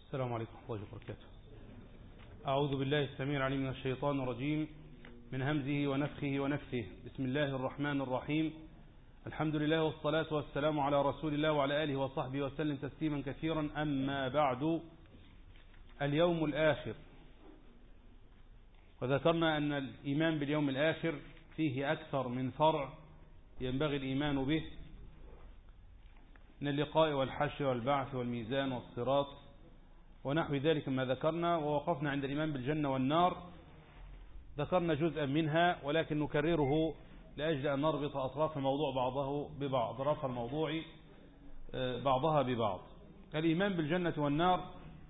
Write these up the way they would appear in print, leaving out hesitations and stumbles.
السلام عليكم ورحمة الله وبركاته. أعوذ بالله السميع العليم من الشيطان الرجيم من همزه ونفخه ونفثه. بسم الله الرحمن الرحيم. الحمد لله والصلاة والسلام على رسول الله وعلى آله وصحبه وسلم تسليما كثيرا. أما بعد، اليوم الآخر. وذكرنا أن الإيمان باليوم الآخر فيه أكثر من فرع ينبغي الإيمان به، من اللقاء والحشر والبعث والميزان والصراط ونحو ذلك ما ذكرنا. ووقفنا عند الإيمان بالجنة والنار، ذكرنا جزءا منها ولكن نكرره لأجل أن نربط أطراف الموضوع بعضه ببعض، أطراف الموضوع بعضها ببعض. الإيمان بالجنة والنار: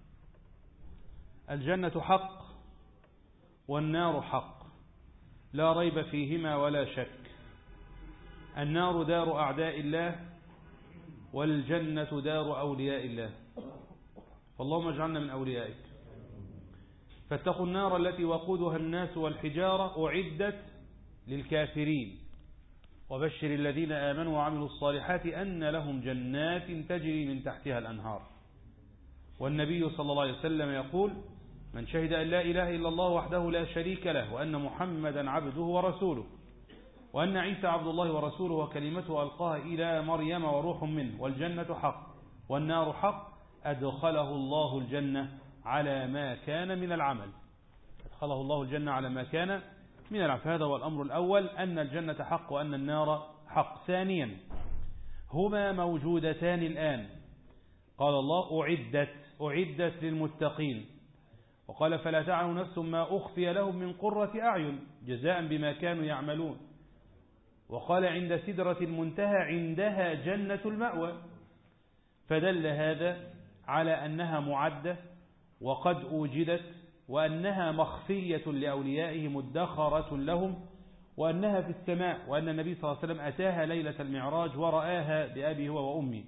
الجنة حق والنار حق، لا ريب فيهما ولا شك. النار دار أعداء الله والجنة دار أولياء الله، فاللهم اجعلنا من أوليائك. فاتقوا النار التي وقودها الناس والحجارة أعدت للكافرين، وبشر الذين آمنوا وعملوا الصالحات أن لهم جنات تجري من تحتها الأنهار. والنبي صلى الله عليه وسلم يقول: من شهد أن لا إله إلا الله وحده لا شريك له وأن محمدا عبده ورسوله وأن عيسى عبد الله ورسوله وكلمته ألقاها إلى مريم وروح منه والجنة حق والنار حق، أدخله الله الجنة على ما كان من العمل. أدخله الله الجنة على ما كان من العمل. فهذا هو الأمر الأول، أن الجنة حق وأن النار حق. ثانيا، هما موجودتان الآن. قال الله: أعدت للمتقين. وقال: فلا تعلم نفس ما أخفي لهم من قرة أعين جزاء بما كانوا يعملون. وقال: عند سدرة المنتهى عندها جنة المأوى. فدل هذا على أنها معدة وقد أوجدت، وأنها مخفية لأوليائه مدخرة لهم، وأنها في السماء، وأن النبي صلى الله عليه وسلم أتاها ليلة المعراج ورآها بأبي هو وأمي.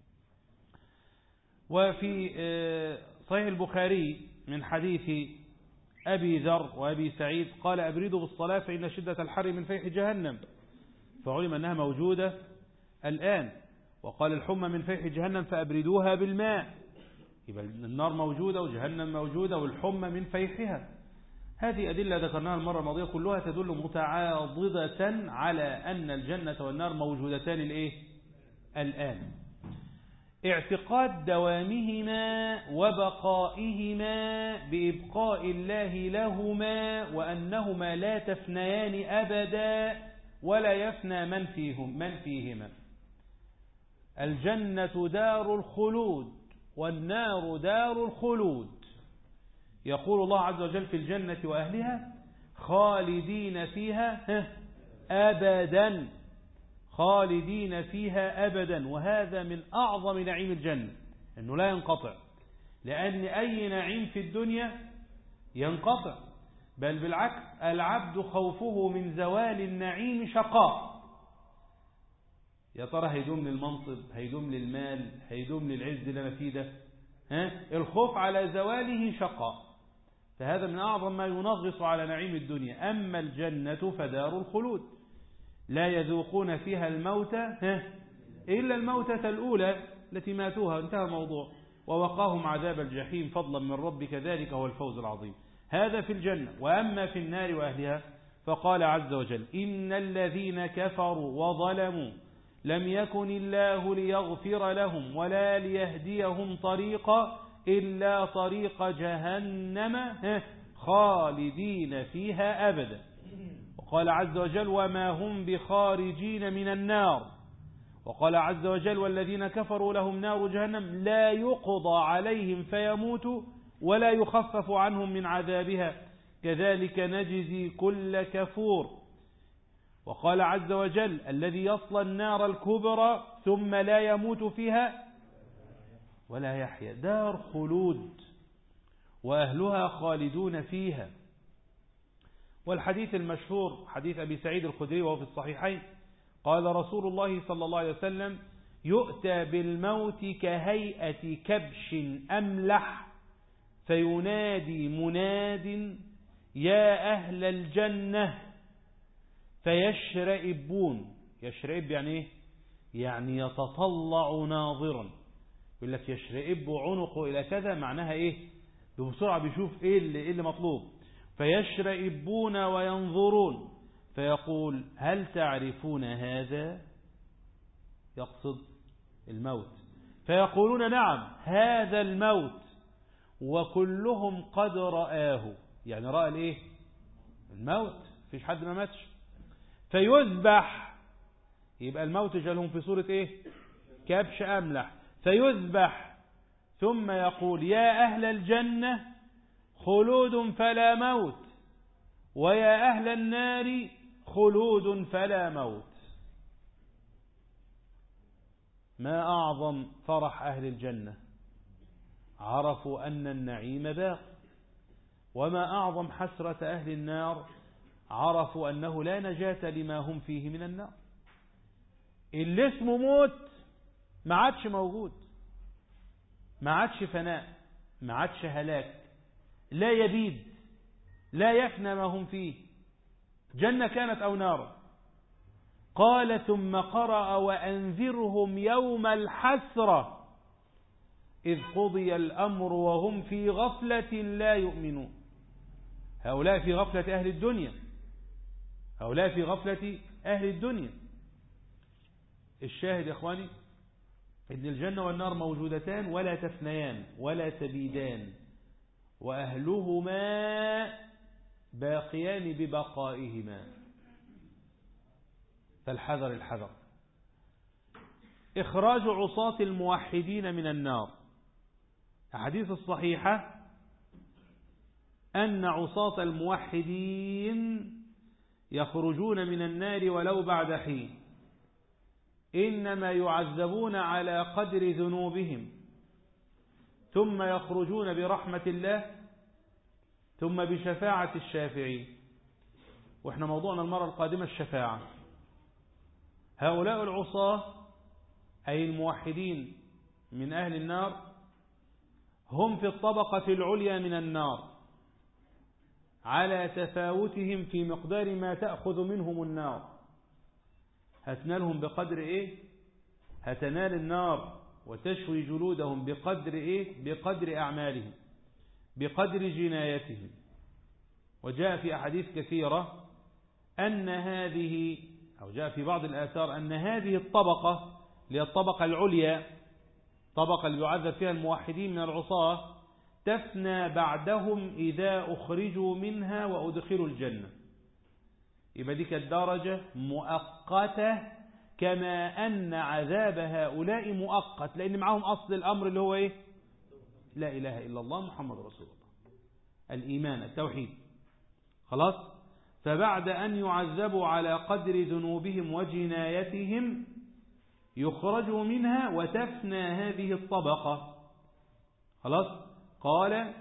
وفي صحيح البخاري من حديث أبي ذر وأبي سعيد قال: أبردوا بالصلاة فإن شدة الحر من فيح جهنم. فعلم أنها موجودة الآن. وقال: الحمى من فيح جهنم فأبردوها بالماء. يبقى النار موجودة وجهنم موجودة والحمى من فيحها. هذه أدلة ذكرناها المرة الماضية كلها تدل متعاضدة على أن الجنة والنار موجودتان الآن. اعتقاد دوامهما وبقائهما بإبقاء الله لهما، وأنهما لا تفنيان أبدا ولا يفنى من فيهما. الجنة دار الخلود والنار دار الخلود. يقول الله عز وجل في الجنة وأهلها: خالدين فيها أبدا، خالدين فيها أبدا. وهذا من أعظم نعيم الجنة، أنه لا ينقطع، لأن أي نعيم في الدنيا ينقطع، بل بالعكس العبد خوفه من زوال النعيم شقاء. يا ترى هيدوم للمنصب، هيدوم للمال، هيدوم للعز اللي أنا فيه ده؟ الخوف على زواله شقاء. فهذا من أعظم ما ينغص على نعيم الدنيا. أما الجنة فدار الخلود، لا يذوقون فيها الموت إلا الموتة الأولى التي ماتوها، انتهى الموضوع. ووقاهم عذاب الجحيم فضلا من ربك، ذلك هو الفوز العظيم. هذا في الجنة. وأما في النار وأهلها فقال عز وجل: إن الذين كفروا وظلموا لم يكن الله ليغفر لهم ولا ليهديهم طريقا إلا طريق جهنم خالدين فيها أبدا. وقال عز وجل: وما هم بخارجين من النار. وقال عز وجل: والذين كفروا لهم نار جهنم لا يقضى عليهم فيموتوا ولا يخفف عنهم من عذابها كذلك نجزي كل كفور. وقال عز وجل: الذي يصلى النار الكبرى ثم لا يموت فيها ولا يحيا. دار خلود وأهلها خالدون فيها. والحديث المشهور حديث أبي سعيد الخدري وهو في الصحيحين قال رسول الله صلى الله عليه وسلم: يؤتى بالموت كهيئة كبش أملح فينادي مناد: يا أهل الجنة، فيشرئبون. يشرئب يعني إيه؟ يعني يتطلع ناظرا، يقول لك يشرئب عنقه إلى كذا، معناها إيه؟ بسرعة بيشوف إيه اللي مطلوب. فيشرئبون وينظرون فيقول هل تعرفون هذا؟ يقصد الموت. فيقولون نعم هذا الموت، وكلهم قد رآه، يعني رأى الإيه؟ الموت، فيش حد ما ماتش. فيذبح، يبقى الموت جالهم في صورة إيه؟ كبش أملح. فيذبح ثم يقول يا أهل الجنة خلود فلا موت، ويا أهل النار خلود فلا موت. ما أعظم فرح أهل الجنة، عرفوا أن النعيم باق. وما أعظم حسرة أهل النار، عرفوا أنه لا نجاة لما هم فيه من النار. اللي اسمه موت ما عادش موجود، ما عادش فناء، ما عادش هلاك، لا يبيد، لا يفنى ما هم فيه، جنة كانت أو نار. قال ثم قرأ وأنذرهم يوم الحسرة إذ قضي الأمر وهم في غفلة لا يؤمنون. هؤلاء في غفلة أهل الدنيا، هؤلاء في غفلة أهل الدنيا. الشاهد يا إخواني إن الجنة والنار موجودتان ولا تفنيان ولا تبيدان، وأهلهما باقيان ببقائهما، فالحذر الحذر. إخراج عصاة الموحدين من النار. الحديث الصحيحة أن عصاة الموحدين يخرجون من النار ولو بعد حين، إنما يعذبون على قدر ذنوبهم، ثم يخرجون برحمة الله، ثم بشفاعة الشافعين. وإحنا موضوعنا المرة القادمة الشفاعة. هؤلاء العصاة أي الموحدين من أهل النار هم في الطبقة العليا من النار، على تفاوتهم في مقدار ما تأخذ منهم النار. هتنالهم بقدر إيه؟ هتنال النار وتشوي جلودهم بقدر إيه؟ بقدر أعمالهم، بقدر جنايتهم. وجاء في أحاديث كثيرة أن هذه، أو جاء في بعض الآثار أن هذه الطبقة اللي هي الطبقة العليا، طبقة اللي يعذب فيها الموحدين من العصاة، تفنى بعدهم إذا أخرجوا منها وأدخلوا الجنة. يبقى دي كانت درجة مؤقتة، كما أن عذاب هؤلاء مؤقت، لأن معهم أصل الأمر اللي هو إيه؟ لا إله إلا الله محمد رسول الله، الإيمان التوحيد. خلاص. فبعد أن يعذبوا على قدر ذنوبهم وجنايتهم يخرجوا منها وتفنى هذه الطبقة. خلاص. قال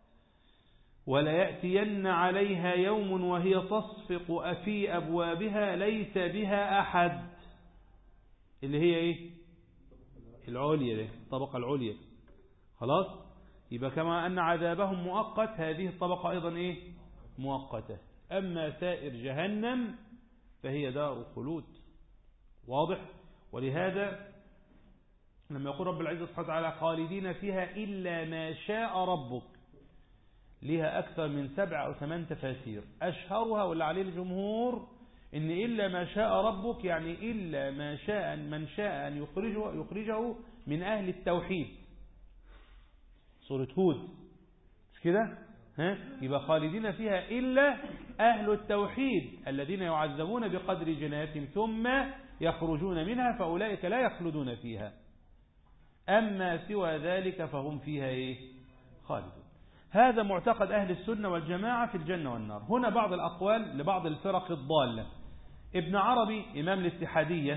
وليأتين عليها يوم وهي تصفق في أبوابها ليس بها أحد، اللي هي إيه؟ العليا، دي الطبقة العليا. خلاص. يبقى كما أن عذابهم مؤقت، هذه الطبقة أيضا إيه؟ مؤقتة. أما سائر جهنم فهي دار خلود. واضح؟ ولهذا لما يقول رب العزة سبحانه وتعالى خالدين فيها إلا ما شاء ربك، لها أكثر من 7 أو 8 تفاسير. أشهرها واللي عليه الجمهور إن إلا ما شاء ربك يعني إلا ما شاء من شاء أن يخرجه من أهل التوحيد. سورة هود مش كده؟ يبقى خالدين فيها إلا أهل التوحيد الذين يعذبون بقدر جنايتهم ثم يخرجون منها، فأولئك لا يخلدون فيها. أما سوى ذلك فهم فيها إيه؟ خالدون. هذا معتقد أهل السنة والجماعة في الجنة والنار. هنا بعض الأقوال لبعض الفرق الضالة. ابن عربي إمام الاتحادية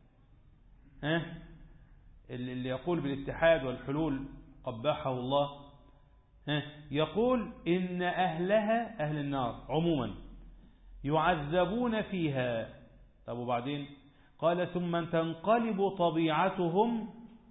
اللي يقول بالاتحاد والحلول قبحه الله، يقول إن أهلها أهل النار عموما يعذبون فيها. طب وبعدين؟ قال ثم تنقلب طبيعتهم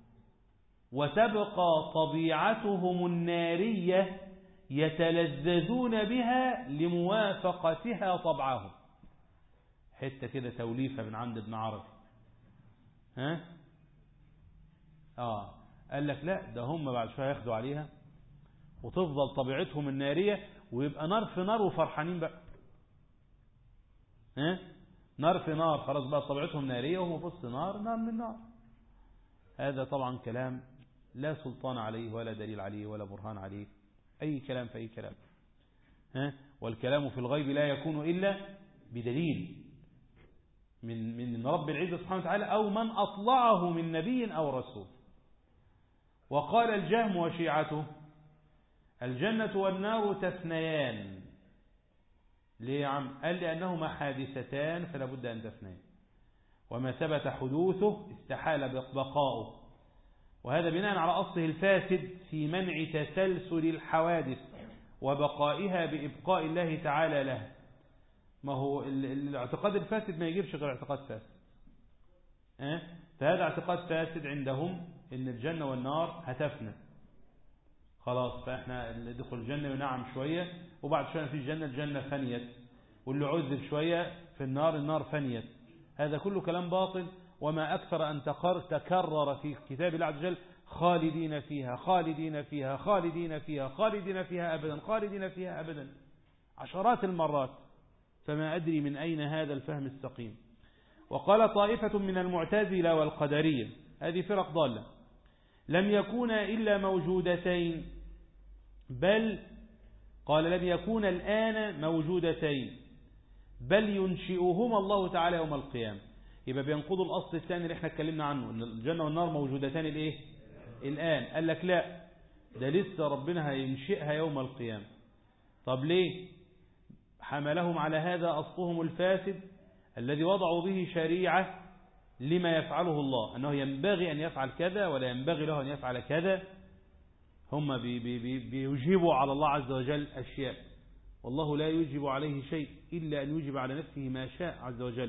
وتبقى طبيعتهم النارية يتلذذون بها لموافقتها طبعهم. حتة كده توليفة من عند ابن عربي. قال لك لا، ده هم بعد شوية ياخدوا عليها وتفضل طبيعتهم النارية، ويبقى نار في نار وفرحانين بقى. نار في نار، خلاص بقى طبيعتهم نارية وهم في وسط نار من نار. هذا طبعا كلام لا سلطان عليه ولا دليل عليه ولا برهان عليه، أي كلام في أي كلام. والكلام في الغيب لا يكون إلا بدليل من رب العزة سبحانه وتعالى أو من أطلعه من نبي أو رسول. وقال الجهم وشيعته: الجنة والنار تثنيان. ليه يا عم؟ قال لأنهما حادثتان فلا بد أن تثنيان، وما ثبت حدوثه استحال بقاؤه، وهذا بناء على أصله الفاسد في منع تسلسل الحوادث وبقائها بإبقاء الله تعالى له. ما هو الاعتقاد الفاسد ما يجيبش غير اعتقاد فاسد. فهذا اعتقاد فاسد عندهم ان الجنة والنار هتفنى خلاص، فاحنا اللي دخل الجنة ينعم شوية وبعد شوية في الجنة فنيت، واللي عذب شوية في النار فنيت. هذا كله كلام باطل، وما أكثر أن تكرر في كتاب الله عز وجل: خالدين فيها خالدين فيها خالدين فيها خالدين فيها أبدا خالدين فيها أبدا، عشرات المرات. فما أدري من أين هذا الفهم السقيم. وقال طائفة من المعتزلة والقدرية، هذه فرق ضالة: لم يكونا إلا موجودتين، بل قال لم يكون الآن موجودتين بل ينشئهما الله تعالى يوم القيامة. يبقى بينقضوا الأصل الثاني اللي احنا اتكلمنا عنه، ان الجنة والنار موجودتان الآن. قال لك لا، ده لسه ربنا هينشئها يوم القيامة. طب ليه؟ حملهم على هذا أصلهم الفاسد الذي وضعوا به شريعة لما يفعله الله، أنه ينبغي أن يفعل كذا ولا ينبغي له أن يفعل كذا. هم بيجيبوا على الله عز وجل أشياء، والله لا يجب عليه شيء إلا أن يجب على نفسه ما شاء عز وجل.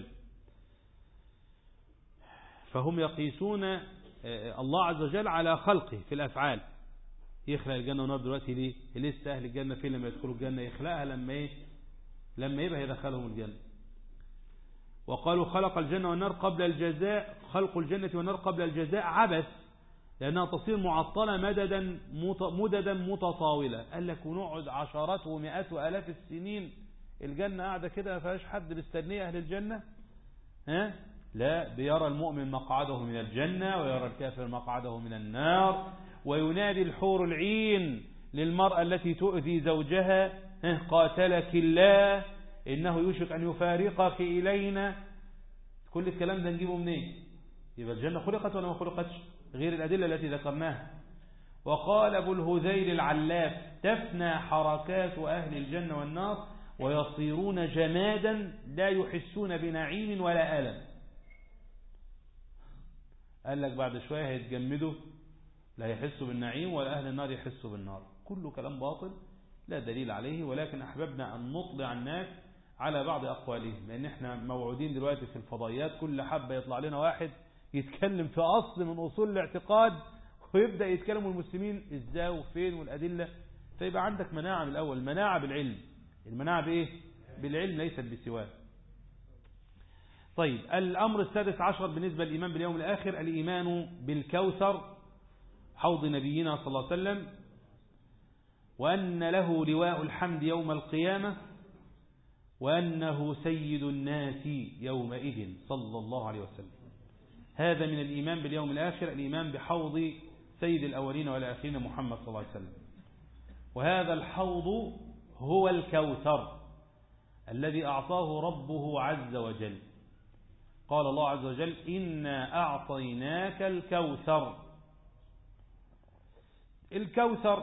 فهم يقيسون الله عز وجل على خلقه في الأفعال. يخلق الجنة والنار دلوقتي ليه؟ لسه أهل الجنة فين لما يدخلوا الجنة؟ يخلقها لما يبقى يدخلهم الجنة. وقالوا خلق الجنة والنار قبل الجزاء، خلق الجنة والنار قبل الجزاء عبث، لأنها تصير معطلة مددا متطاولة. قال لك ونقعد عشرات ومئات وآلاف السنين الجنة قاعدة كده ما فيهاش حد مستنيه أهل الجنة؟ لا، بيرى المؤمن مقعده من الجنة ويرى الكافر مقعده من النار، وينادي الحور العين للمرأة التي تؤذي زوجها: قاتلك الله إنه يوشك أن يفارقك إلينا. كل الكلام ده نجيبه منين؟ يبقى الجنة خلقت ولا ما خلقتش؟ غير الأدلة التي ذكرناها. وقال أبو الهذيل العلاف: تفنى حركات أهل الجنة والنار ويصيرون جمادا لا يحسون بنعيم ولا ألم. قال لك بعد شوية هيتجمدوا، لا يحسوا بالنعيم ولا أهل النار يحسوا بالنار. كله كلام باطل لا دليل عليه، ولكن أحببنا أن نطلع الناس على بعض أقوالهم، لأن احنا موعودين دلوقتي في الفضائيات كل حبة يطلع لنا واحد يتكلم في أصل من أصول الاعتقاد ويبدأ يتكلموا المسلمين إزاي وفين والأدلة. فيبقى عندك مناعة من الأول، المناعة بالعلم. المناعة بإيه؟ بالعلم ليست بسواه. طيب، الأمر السادس عشر بالنسبة للإيمان باليوم الآخر: الإيمان بالكوثر حوض نبينا صلى الله عليه وسلم، وأن له لواء الحمد يوم القيامة، وأنه سيد الناس يومئذ صلى الله عليه وسلم. هذا من الإيمان باليوم الآخر، الإيمان بحوض سيد الأولين والآخرين محمد صلى الله عليه وسلم. وهذا الحوض هو الكوثر الذي أعطاه ربه عز وجل. قال الله عز وجل: إنا أعطيناك الكوثر. الكوثر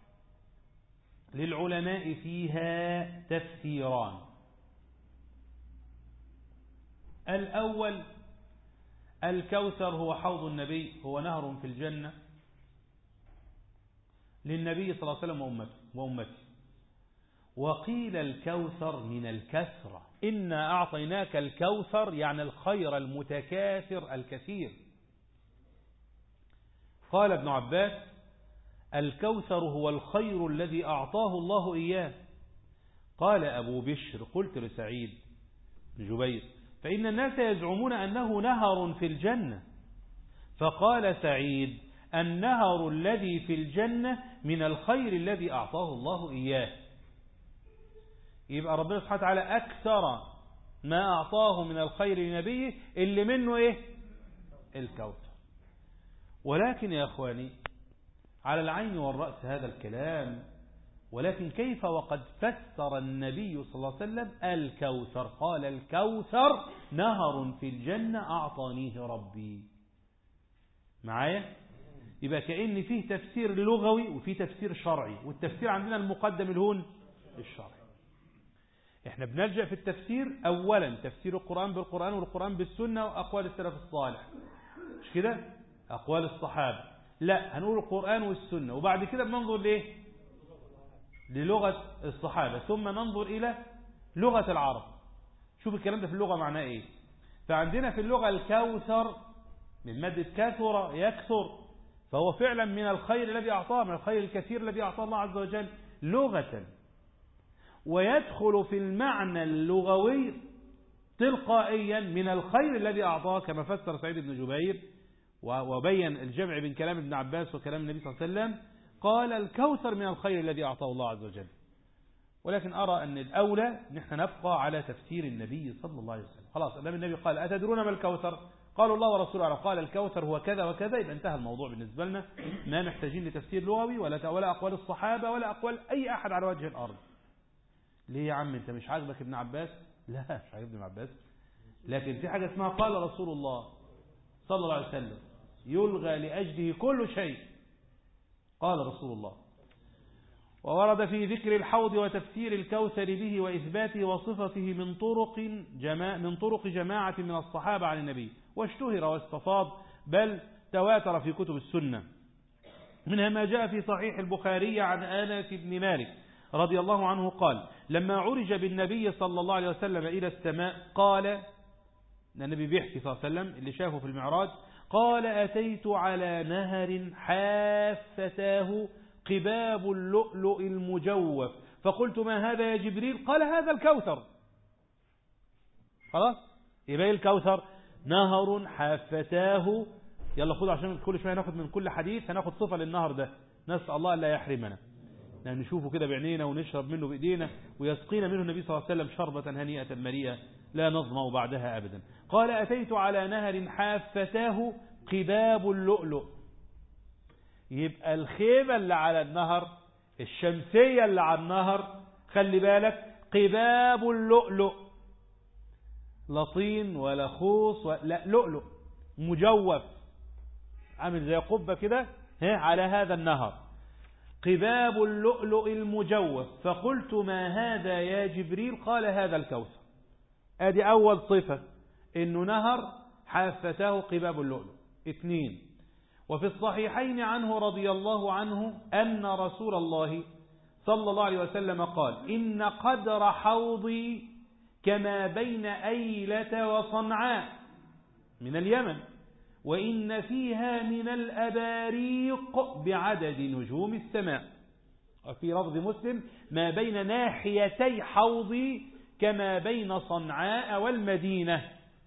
للعلماء فيها تفسيران. الأول: الكوثر هو حوض النبي، هو نهر في الجنة للنبي صلى الله عليه وسلم وأمته. وقيل الكوثر من الكثرة، إنا أعطيناك الكوثر يعني الخير المتكاثر الكثير. قال ابن عباس: الكوثر هو الخير الذي أعطاه الله إياه. قال أبو بشر: قلت لسعيد بن جبير: فإن الناس يزعمون أنه نهر في الجنة. فقال سعيد: النهر الذي في الجنة من الخير الذي أعطاه الله إياه. يبقى ربنا سبحانه وتعالى أكثر ما أعطاه من الخير لنبيه اللي منه إيه؟ الكوثر. ولكن يا أخواني على العين والرأس هذا الكلام، ولكن كيف وقد فسر النبي صلى الله عليه وسلم الكوثر؟ قال الكوثر نهر في الجنة أعطانيه ربي. معايا؟ يبقى كأن فيه تفسير لغوي وفيه تفسير شرعي، والتفسير عندنا المقدم الهون الشرعي. احنا بنلجأ في التفسير أولا تفسير القرآن بالقرآن والقرآن بالسنة وأقوال السلف الصالح، مش كده؟ أقوال الصحابة. لا، هنقول القرآن والسنة، وبعد كده بننظر ليه؟ للغة الصحابة، ثم ننظر إلى لغة العرب. شوف الكلام ده في اللغة معناه إيه. فعندنا في اللغة الكوثر من مادة كثر يكثر، فهو فعلا من الخير الذي أعطاه، من الخير الكثير الذي أعطاه الله عز وجل لغة، ويدخل في المعنى اللغوي تلقائيا من الخير الذي أعطاه، كما فسر سعيد بن جبير وبين الجمع بين كلام ابن عباس وكلام النبي صلى الله عليه وسلم. قال الكوثر من الخير الذي أعطاه الله عز وجل. ولكن أرى أن الأولى نحن نبقى على تفسير النبي صلى الله عليه وسلم. خلاص، النبي قال أتدرون ما الكوثر؟ قالوا الله ورسوله أعلم. قال الكوثر هو كذا وكذا، يبقى انتهى الموضوع بالنسبة لنا، ما محتاجين لتفسير لغوي ولا أقوال الصحابة ولا أقوال أي أحد على وجه الأرض. ليه يا عم أنت مش عاجبك ابن عباس؟ لا، مش عاجبني ابن عباس، لكن في حاجة اسمها قال رسول الله صلى الله عليه وسلم يلغى لأجله كل شيء. قال رسول الله. وورد في ذكر الحوض وتفسير الكوثر به وإثباته وصفته من طرق جماعة من الصحابة عن النبي، واشتهر واستفاض بل تواتر في كتب السنة. منها ما جاء في صحيح البخاري عن أنس بن مالك رضي الله عنه قال لما عرج بالنبي صلى الله عليه وسلم إلى السماء قال، النبي بيحكي صلى الله عليه وسلم اللي شافه في المعراج، قال أتيت على نهر حافتاه قباب اللؤلؤ المجوف فقلت ما هذا يا جبريل؟ قال هذا الكوثر. خلاص، يبقى الكوثر نهر حافتاه. يلا خذوا عشان كل شوية ناخد من كل حديث هناخد صفة للنهر ده، نسأل الله ألا يحرمنا، يعني نشوفه كده بعينينا ونشرب منه بإيدينا ويسقينا منه النبي صلى الله عليه وسلم شربة هنيئة مريئة لا نظمأ بعدها أبدا. قال أتيت على نهر حافتاه قباب اللؤلؤ. يبقى الخيمة اللي على النهر، الشمسية اللي على النهر، خلي بالك، قباب اللؤلؤ، لطين ولا خوص لا، لؤلؤ مجوف عامل زي قبة كده على هذا النهر، قباب اللؤلؤ المجوف. فقلت ما هذا يا جبريل؟ قال هذا الكوثر. ادي اول صفة، انه نهر حافتاه قباب اللؤلؤ. 2، وفي الصحيحين عنه رضي الله عنه أن رسول الله صلى الله عليه وسلم قال إن قدر حوضي كما بين أيلة وصنعاء من اليمن، وإن فيها من الأباريق بعدد نجوم السماء. وفي لفظ مسلم ما بين ناحيتي حوضي كما بين صنعاء والمدينة.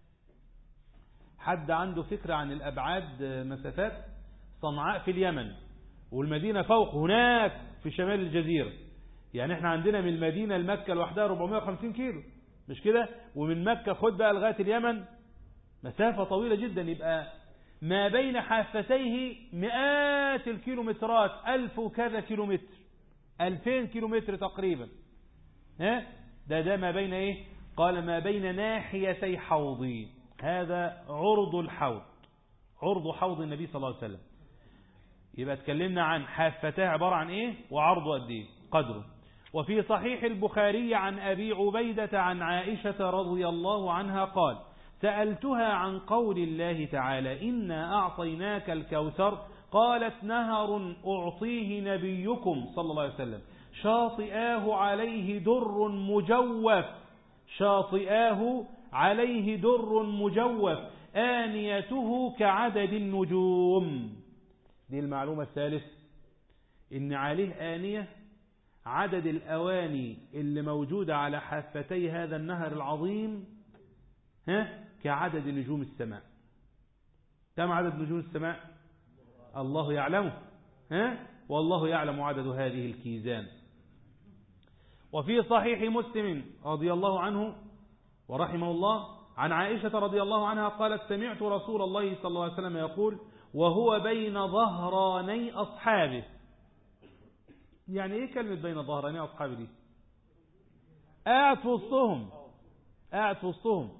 حد عنده فكرة عن الأبعاد مسافات؟ صنعاء في اليمن والمدينة فوق هناك في شمال الجزيرة، يعني احنا عندنا من المدينة لمكة لوحدها 450 كيلو، مش كده؟ ومن مكة خد بقى لغاية اليمن مسافة طويلة جدا. يبقى ما بين حافتيه مئات الكيلومترات، 1000 وكذا كيلومتر، 2000 كيلومتر تقريبا. ده ما بين ايه؟ قال ما بين ناحيتي حوضي، هذا عرض الحوض، عرض حوض النبي صلى الله عليه وسلم. يبقى اتكلمنا عن حافتاه عبارة عن ايه وعرضه قد ايه قدره. وفي صحيح البخاري عن أبي عبيدة عن عائشة رضي الله عنها قال سألتها عن قول الله تعالى إنا أعطيناك الكوثر قالت نهر أعطيه نبيكم صلى الله عليه وسلم شاطئاه عليه در مجوف، شاطئاه عليه در مجوف آنيته كعدد النجوم. دي المعلومة الثالث، إن عليه آنية عدد الأواني اللي موجودة على حافتي هذا النهر العظيم كعدد نجوم السماء. كم عدد نجوم السماء؟ الله يعلمه، والله يعلم عدد هذه الكيزان. وفي صحيح مسلم رضي الله عنه ورحمه الله عن عائشة رضي الله عنها قالت سمعت رسول الله صلى الله عليه وسلم يقول وهو بين ظهراني أصحابه. يعني ايه كلمة بين ظهراني أصحابه دي؟ قاعد في وسطهم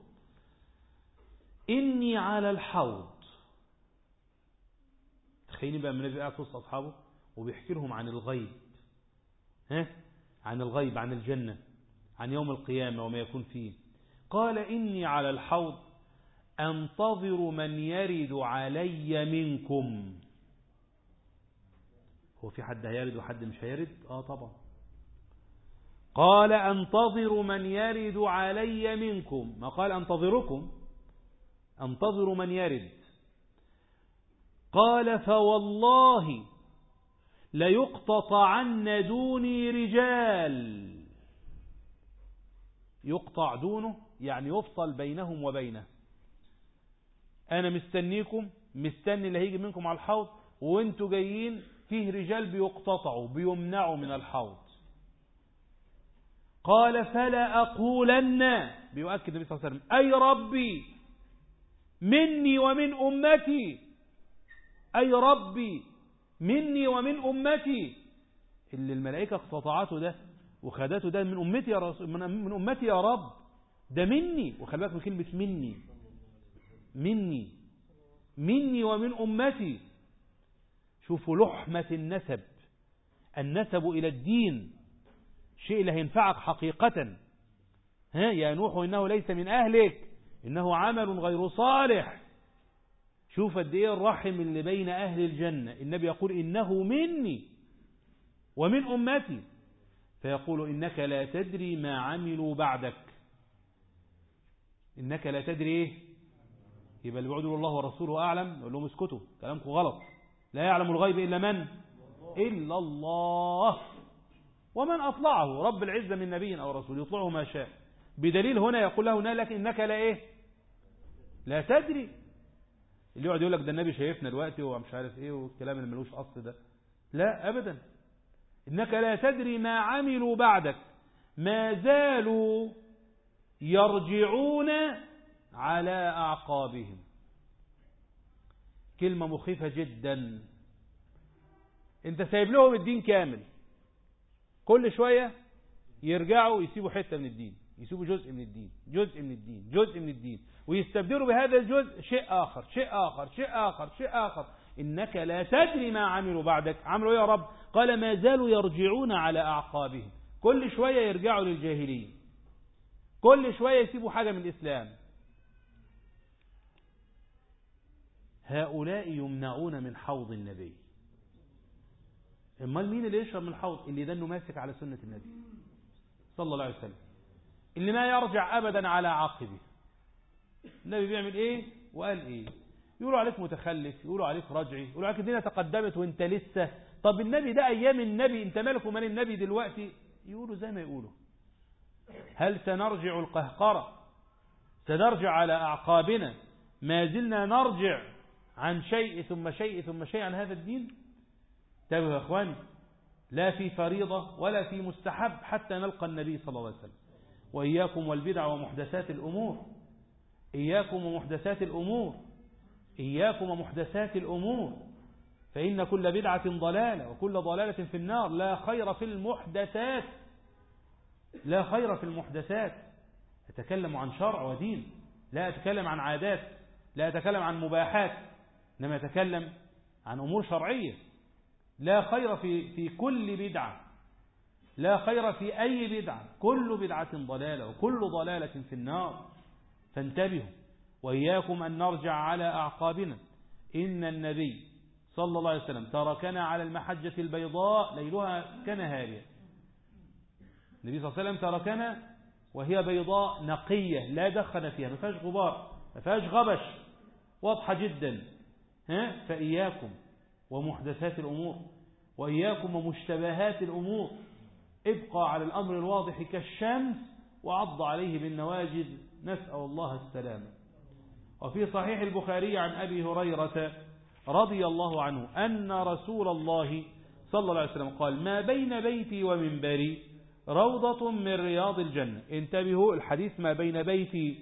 إني على الحوض. تخيلي بقى من النبي قاعد في وسط أصحابه وبيحكي لهم عن الغيب، عن الغيب، عن الجنة، عن يوم القيامة وما يكون فيه. قال إني على الحوض أنتظر من يرد علي منكم. هو في حد هيرد وحد مش هيرد؟ طبعا. قال أنتظر من يرد علي منكم، ما قال أنتظركم، أنتظر من يرد. قال فوالله ليقتطعن دوني رجال. يقطع دونه يعني يفصل بينهم وبينه. أنا مستنيكم، مستني اللي هيجي منكم على الحوض، وانتوا جايين فيه رجال بيقتطعوا بيمنعوا من الحوض. قال فلا أقولن، بيؤكد النبي صلى الله عليه وسلم أي ربي مني ومن أمتي، أي ربي مني ومن أمتي. اللي الملائكة اقتطعته ده وخدته ده من أمتي يا رسول، من أمتي يا رب، ده مني. وخلي بالك من كلمة مني، مني ومن أمتي. شوفوا لحمة النسب، النسب إلى الدين شيء اللي هينفعك حقيقة. يا نوح إنه ليس من أهلك إنه عمل غير صالح. شوف قد ايه الرحم اللي بين أهل الجنة. النبي يقول إنه مني ومن أمتي، فيقول إنك لا تدري ما عملوا بعدك. إنك لا تدري إيه؟ يبقى اللي بيقولوا الله ورسوله أعلم يقول لهم اسكتوا، كلامكم غلط. لا يعلم الغيب إلا من؟ إلا الله. ومن أطلعه رب العزة من نبي أو رسول يطلعه ما شاء. بدليل هنا يقول له هنالك إنك لا إيه؟ لا تدري. اللي يقعد يقول لك ده النبي شايفنا دلوقتي ومش عارف ايه والكلام اللي ملوش اصل ده، لا ابدا. انك لا تدري ما عملوا بعدك، ما زالوا يرجعون على اعقابهم. كلمة مخيفة جدا. انت سايب لهم الدين كامل، كل شوية يرجعوا يسيبوا حتة من الدين، يسيبوا جزء من الدين، جزء من الدين، جزء من الدين، ويستبدلوا بهذا الجزء شيء آخر، شيء آخر، شيء آخر، شيء آخر. إنك لا تدري ما عملوا بعدك. عملوا يا رب؟ قال ما زالوا يرجعون على أعقابهم. كل شوية يرجعوا للجاهلية، كل شوية يسيبوا حاجة من الإسلام. هؤلاء يمنعون من حوض النبي. امال مين اللي يشرب من الحوض؟ اللي ده انه ماسك على سنة النبي صلى الله عليه وسلم، اللي ما يرجع أبدا على عاقبه. النبي بيعمل ايه وقال ايه؟ يقولوا عليك متخلف، يقولوا عليك رجعي، يقولوا عليك الدنيا تقدمت وانت لسه. طب النبي ده ايام النبي، انت مالك ومال النبي دلوقتي؟ يقولوا زي ما يقولوا. هل سنرجع القهقرة؟ سنرجع على أعقابنا؟ ما زلنا نرجع عن شيء ثم شيء ثم شيء عن هذا الدين؟ انتبهوا يا اخواني، لا في فريضة ولا في مستحب حتى نلقى النبي صلى الله عليه وسلم. وإياكم والبدع ومحدثات الأمور، إياكم ومحدثات الأمور، إياكم ومحدثات الأمور، فإن كل بدعة ضلالة وكل ضلالة في النار. لا خير في المحدثات، لا خير في المحدثات. أتكلم عن شرع ودين، لا أتكلم عن عادات، لا أتكلم عن مباحات، إنما أتكلم عن أمور شرعية. لا خير في كل بدعة، لا خير في أي بدعة، كل بدعة ضلالة وكل ضلالة في النار. فانتبهوا، وإياكم أن نرجع على أعقابنا. إن النبي صلى الله عليه وسلم تركنا على المحجة البيضاء ليلها كنهارها. النبي صلى الله عليه وسلم تركنا وهي بيضاء نقية لا دخن فيها، ما فيهاش غبار، ما فيهاش غبش، واضحة جدا. فإياكم ومحدثات الأمور، وإياكم ومشتبهات الأمور. ابقى على الأمر الواضح كالشمس وعض عليه بالنواجذ، نسأل الله السلامة. وفي صحيح البخاري عن أبي هريرة رضي الله عنه أن رسول الله صلى الله عليه وسلم قال ما بين بيتي ومنبري روضة من رياض الجنة. انتبهوا، الحديث ما بين بيتي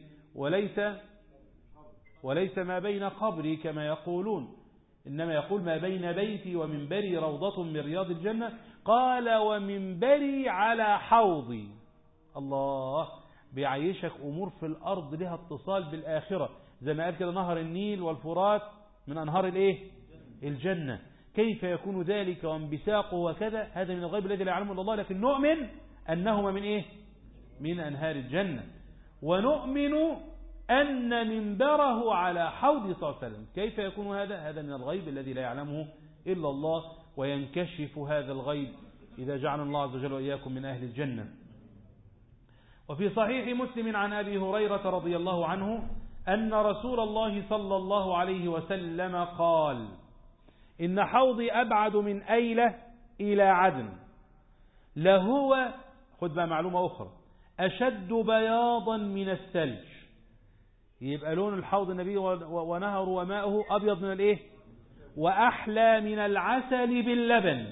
وليس ما بين قبري كما يقولون، إنما يقول ما بين بيتي ومنبري روضة من رياض الجنة. قال ومنبري على حوضي. الله بيعيشك أمور في الأرض لها اتصال بالآخرة، زي ما قال كده نهر النيل والفرات من أنهار الجنة. كيف يكون ذلك وانبثاقه وكذا؟ هذا من الغيب الذي لا يعلمه إلا الله، لكن نؤمن أنهما من أنهار الجنة. ونؤمن أن منبره على حوض صلى الله عليه وسلم. كيف يكون هذا؟ هذا من الغيب الذي لا يعلمه إلا الله، وينكشف هذا الغيب إذا جعل الله عز وجل وإياكم من أهل الجنة. وفي صحيح مسلم عن أبي هريرة رضي الله عنه أن رسول الله صلى الله عليه وسلم قال إن حوضي أبعد من أيلة إلى عدن لهو، خذ بقى معلومة أخرى، أشد بياضا من الثلج. يبقى لون الحوض النبي ونهر وماؤه أبيض من وأحلى من العسل باللبن.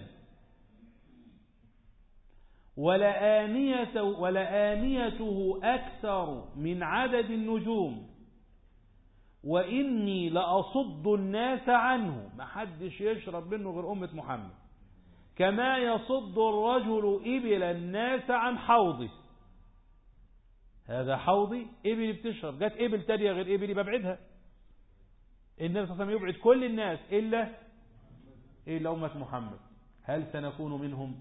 ولآنيته أكثر من عدد النجوم، وإني لأصد الناس عنه، ما حدش يشرب منه غير أمة محمد، كما يصد الرجل إبل الناس عن حوضه. هذا حوضي، إبل بتشرب، جت إبل تانية غير إبلي ببعدها. النبي صلى الله عليه وسلم يبعد كل الناس إلا أمة محمد. هل سنكون منهم؟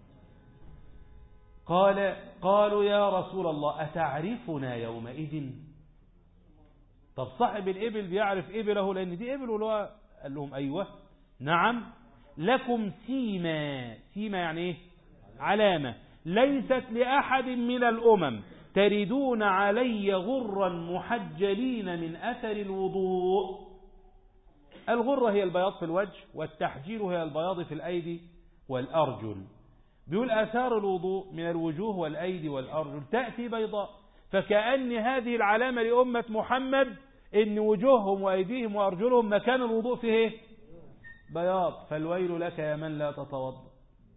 قالوا يا رسول الله أتعرفنا يومئذ؟ طب صاحب الإبل بيعرف إبله لأن دي إبل ولا؟ قال لهم أيوة نعم، لكم سيما. سيما يعني إيه؟ علامة ليست لأحد من الأمم، تردون علي غرا محجلين من أثر الوضوء. الغرة هي البياض في الوجه، والتحجيل هي البياض في الأيدي والأرجل. بيقول آثار الوضوء من الوجوه والأيدي والأرجل تأتي بيضاء، فكأن هذه العلامة لأمة محمد إن وجوههم وأيديهم وأرجلهم مكان الوضوء فيه بياض. فالويل لك يا من لا تتوضا.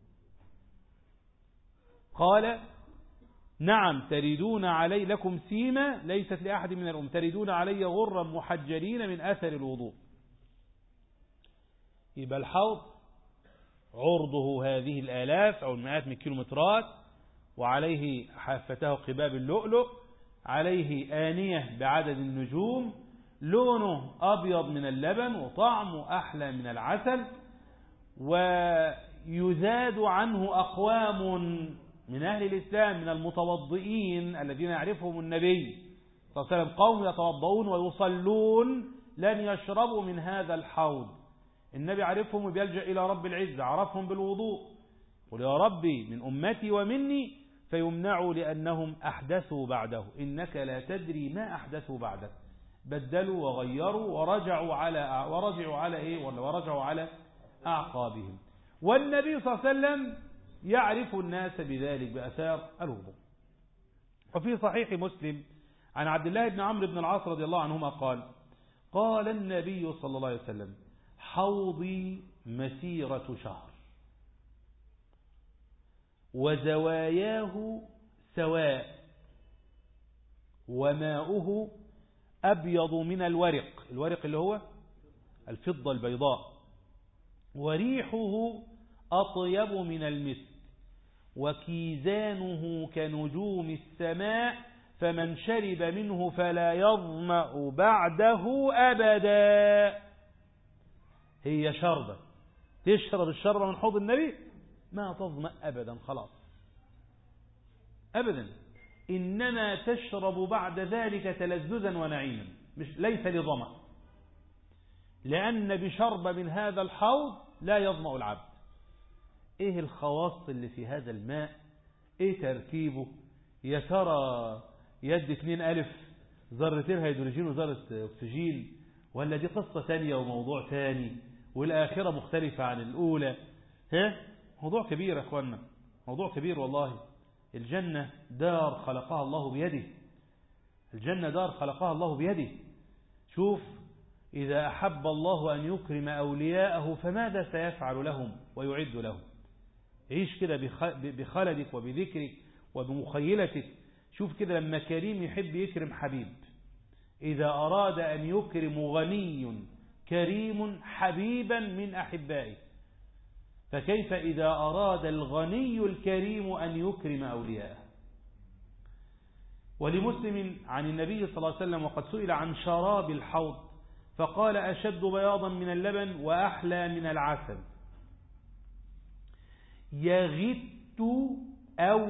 قال نعم تريدون علي، لكم سيما ليست لأحد من الأمم، تريدون علي غرا محجلين من أثر الوضوء. يبقى الحوض عرضه هذه الآلاف أو المئات من الكيلومترات، وعليه حافته قباب اللؤلؤ، عليه آنية بعدد النجوم، لونه أبيض من اللبن، وطعمه أحلى من العسل. ويزاد عنه أقوام من أهل الإسلام من المتوضئين الذين يعرفهم النبي صلى الله عليه وسلم، قوم يتوضؤون ويصلون لن يشربوا من هذا الحوض. النبي عرفهم وبيلجأ إلى رب العزة، عرفهم بالوضوء، قل يا ربي من أمتي ومني، فيمنعوا لأنهم أحدثوا بعده. إنك لا تدري ما أحدثوا بعدك، بدلوا وغيروا ورجعوا على أعقابهم. والنبي صلى الله عليه وسلم يعرف الناس بذلك بأثار الوضوء. وفي صحيح مسلم عن عبد الله بن عمرو بن العاص رضي الله عنهما قال النبي صلى الله عليه وسلم حوضي مسيرة شهر وزواياه سواء وماؤه أبيض من الورق اللي هو الفضة البيضاء، وريحه أطيب من المسك، وكيزانه كنجوم السماء، فمن شرب منه فلا يظمأ بعده أبدا. هي شربة، تشرب الشربة من حوض النبي ما تظمأ أبدا، خلاص أبدا، إنما تشرب بعد ذلك تلذذا ونعيما، ليس لظمأ، لأن بشرب من هذا الحوض لا يظمأ العبد. إيه الخواص اللي في هذا الماء؟ إيه تركيبه؟ يا ترى يد 2 ألف، ذرتين هيدروجين وذرة أكسجين، ولا دي قصة تانية وموضوع تاني والآخرة مختلفة عن الأولى؟ موضوع كبير يا أخوانا، موضوع كبير والله. الجنة دار خلقها الله بيده، الجنة دار خلقها الله بيده. شوف إذا أحب الله أن يكرم أولياءه فماذا سيفعل لهم ويعد لهم؟ عيش كده بخلدك وبذكرك وبمخيلتك. شوف كده لما كريم يحب يكرم حبيب، إذا أراد أن يكرم غني كريم حبيبا من أحبائه، فكيف إذا أراد الغني الكريم أن يكرم أولياءه؟ ولمسلم عن النبي صلى الله عليه وسلم وقد سئل عن شراب الحوض فقال أشد بياضا من اللبن وأحلى من العسل، يغت أو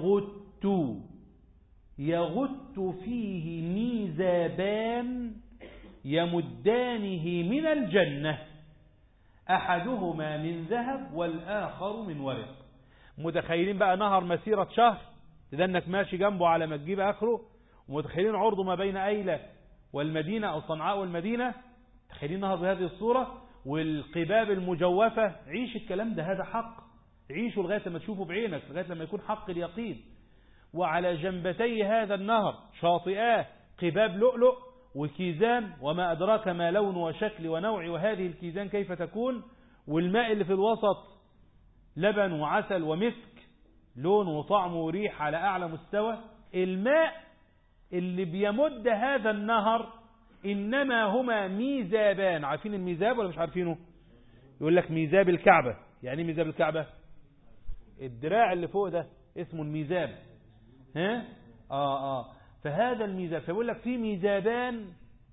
يغت فيه ميزابان يمدانه من الجنة، أحدهما من ذهب والآخر من ورق. متخيلين بقى نهر مسيرة شهر لأنك ماشي جنبه على ما تجيب آخره، ومتخيلين عرضه ما بين أيلة والمدينة أو صنعاء والمدينة، تخيلين نهر بهذه الصورة والقباب المجوفة. عيش الكلام ده، هذا حق، عيشه لغاية لما تشوفه بعينك، لغاية لما يكون حق اليقين. وعلى جنبتي هذا النهر شاطئاه قباب لؤلؤ وكيزان، وما أدراك ما لون وشكل ونوع وهذه الكيزان كيف تكون، والماء اللي في الوسط لبن وعسل ومسك، لون وطعم وريح على أعلى مستوى. الماء اللي بيمد هذا النهر إنما هما ميزابان. عارفين الميزاب ولا مش عارفينه؟ يقول لك ميزاب الكعبة. يعني ميزاب الكعبة؟ الدراع اللي فوق ده اسمه الميزاب. ها؟ فهذا الميزاب، فيقول لك في ميزابان.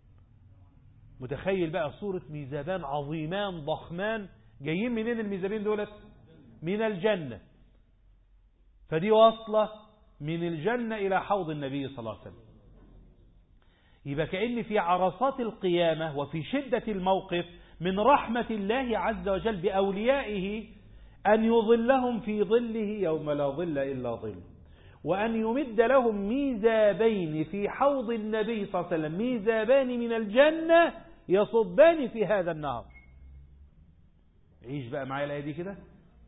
متخيل بقى صورة ميزابان عظيمان ضخمان، جايين منين الميزابين دولت؟ من الجنة. فدي واصلة من الجنة إلى حوض النبي صلى الله عليه وسلم. يبقى كأن في عرصات القيامة وفي شدة الموقف من رحمة الله عز وجل بأوليائه أن يظلهم في ظله يوم لا ظل إلا ظل، وأن يمد لهم ميزابين في حوض النبي صلى الله عليه وسلم، ميزابان من الجنة يصبان في هذا النهر. عيش بقى معايا الآية دي كده،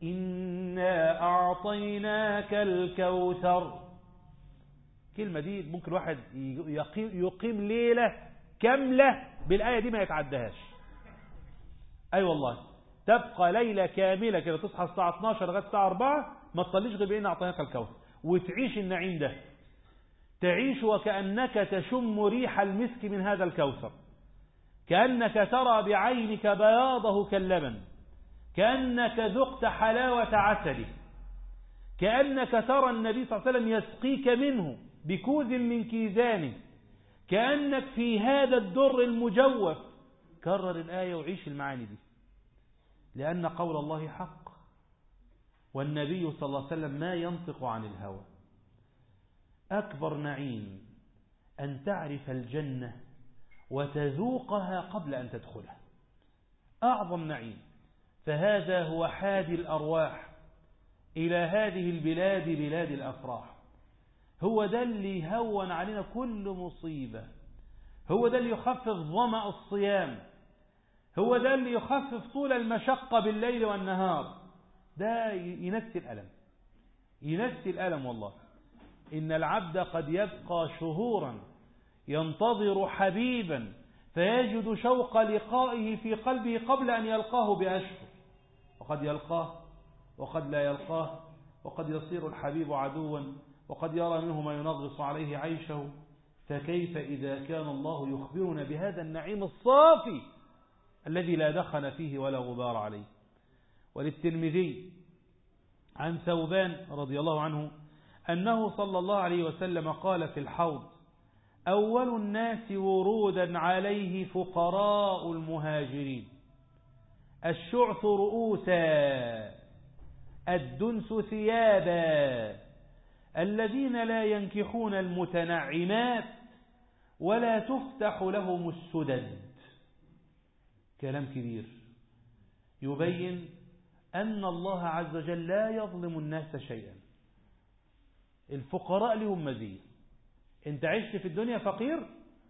إنا أعطيناك الكوثر. الكلمة دي ممكن واحد يقيم ليلة كاملة بالآية دي ما يتعدهاش. أي والله، تبقى ليلة كاملة كده، تصحى الساعة 12 لغاية الساعة 4 ما تصليش غير بإن أعطيناك الكوثر، وتعيش النعيم ده. تعيش وكأنك تشم ريح المسك من هذا الكوثر، كأنك ترى بعينك بياضه كاللبن، كأنك ذقت حلاوة عسله، كأنك ترى النبي صلى الله عليه وسلم يسقيك منه بكوز من كيزانه، كأنك في هذا الدر المجوف. كرر الآية وعيش المعاني دي، لأن قول الله حق، والنبي صلى الله عليه وسلم ما ينطق عن الهوى. أكبر نعيم أن تعرف الجنة وتذوقها قبل أن تدخلها، أعظم نعيم. فهذا هو حادي الأرواح إلى هذه البلاد، بلاد الأفراح. هو ده اللي يهون علينا كل مصيبة، هو ده اللي يخفف ظمأ الصيام، هو ده اللي يخفف طول المشقة بالليل والنهار. ده ينسي الألم، ينسي الألم. والله إن العبد قد يبقى شهورا ينتظر حبيبا فيجد شوق لقائه في قلبه قبل أن يلقاه بأشهر، وقد يلقاه وقد لا يلقاه، وقد يصير الحبيب عدوا، وقد يرى منه ما ينغص عليه عيشه. فكيف إذا كان الله يخبرنا بهذا النعيم الصافي الذي لا دخن فيه ولا غبار عليه. وللترمذي عن ثوبان رضي الله عنه أنه صلى الله عليه وسلم قال في الحوض: أول الناس ورودا عليه فقراء المهاجرين، الشعث رؤوسا، الدنس ثيابا، الذين لا ينكحون المتنعمات ولا تفتح لهم السدد. كلام كبير يبين أن الله عز وجل لا يظلم الناس شيئا. الفقراء لهم مزية. انت عشت في الدنيا فقير،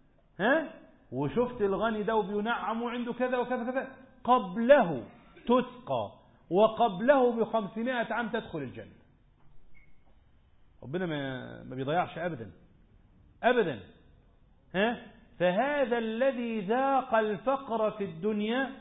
وشفت الغني ده وبينعم وعنده كذا وكذا كذا، قبله تسقى وقبله ب500 عام تدخل الجنة. ربنا ما بيضيعش أبدا أبدا. فهذا الذي ذاق الفقر في الدنيا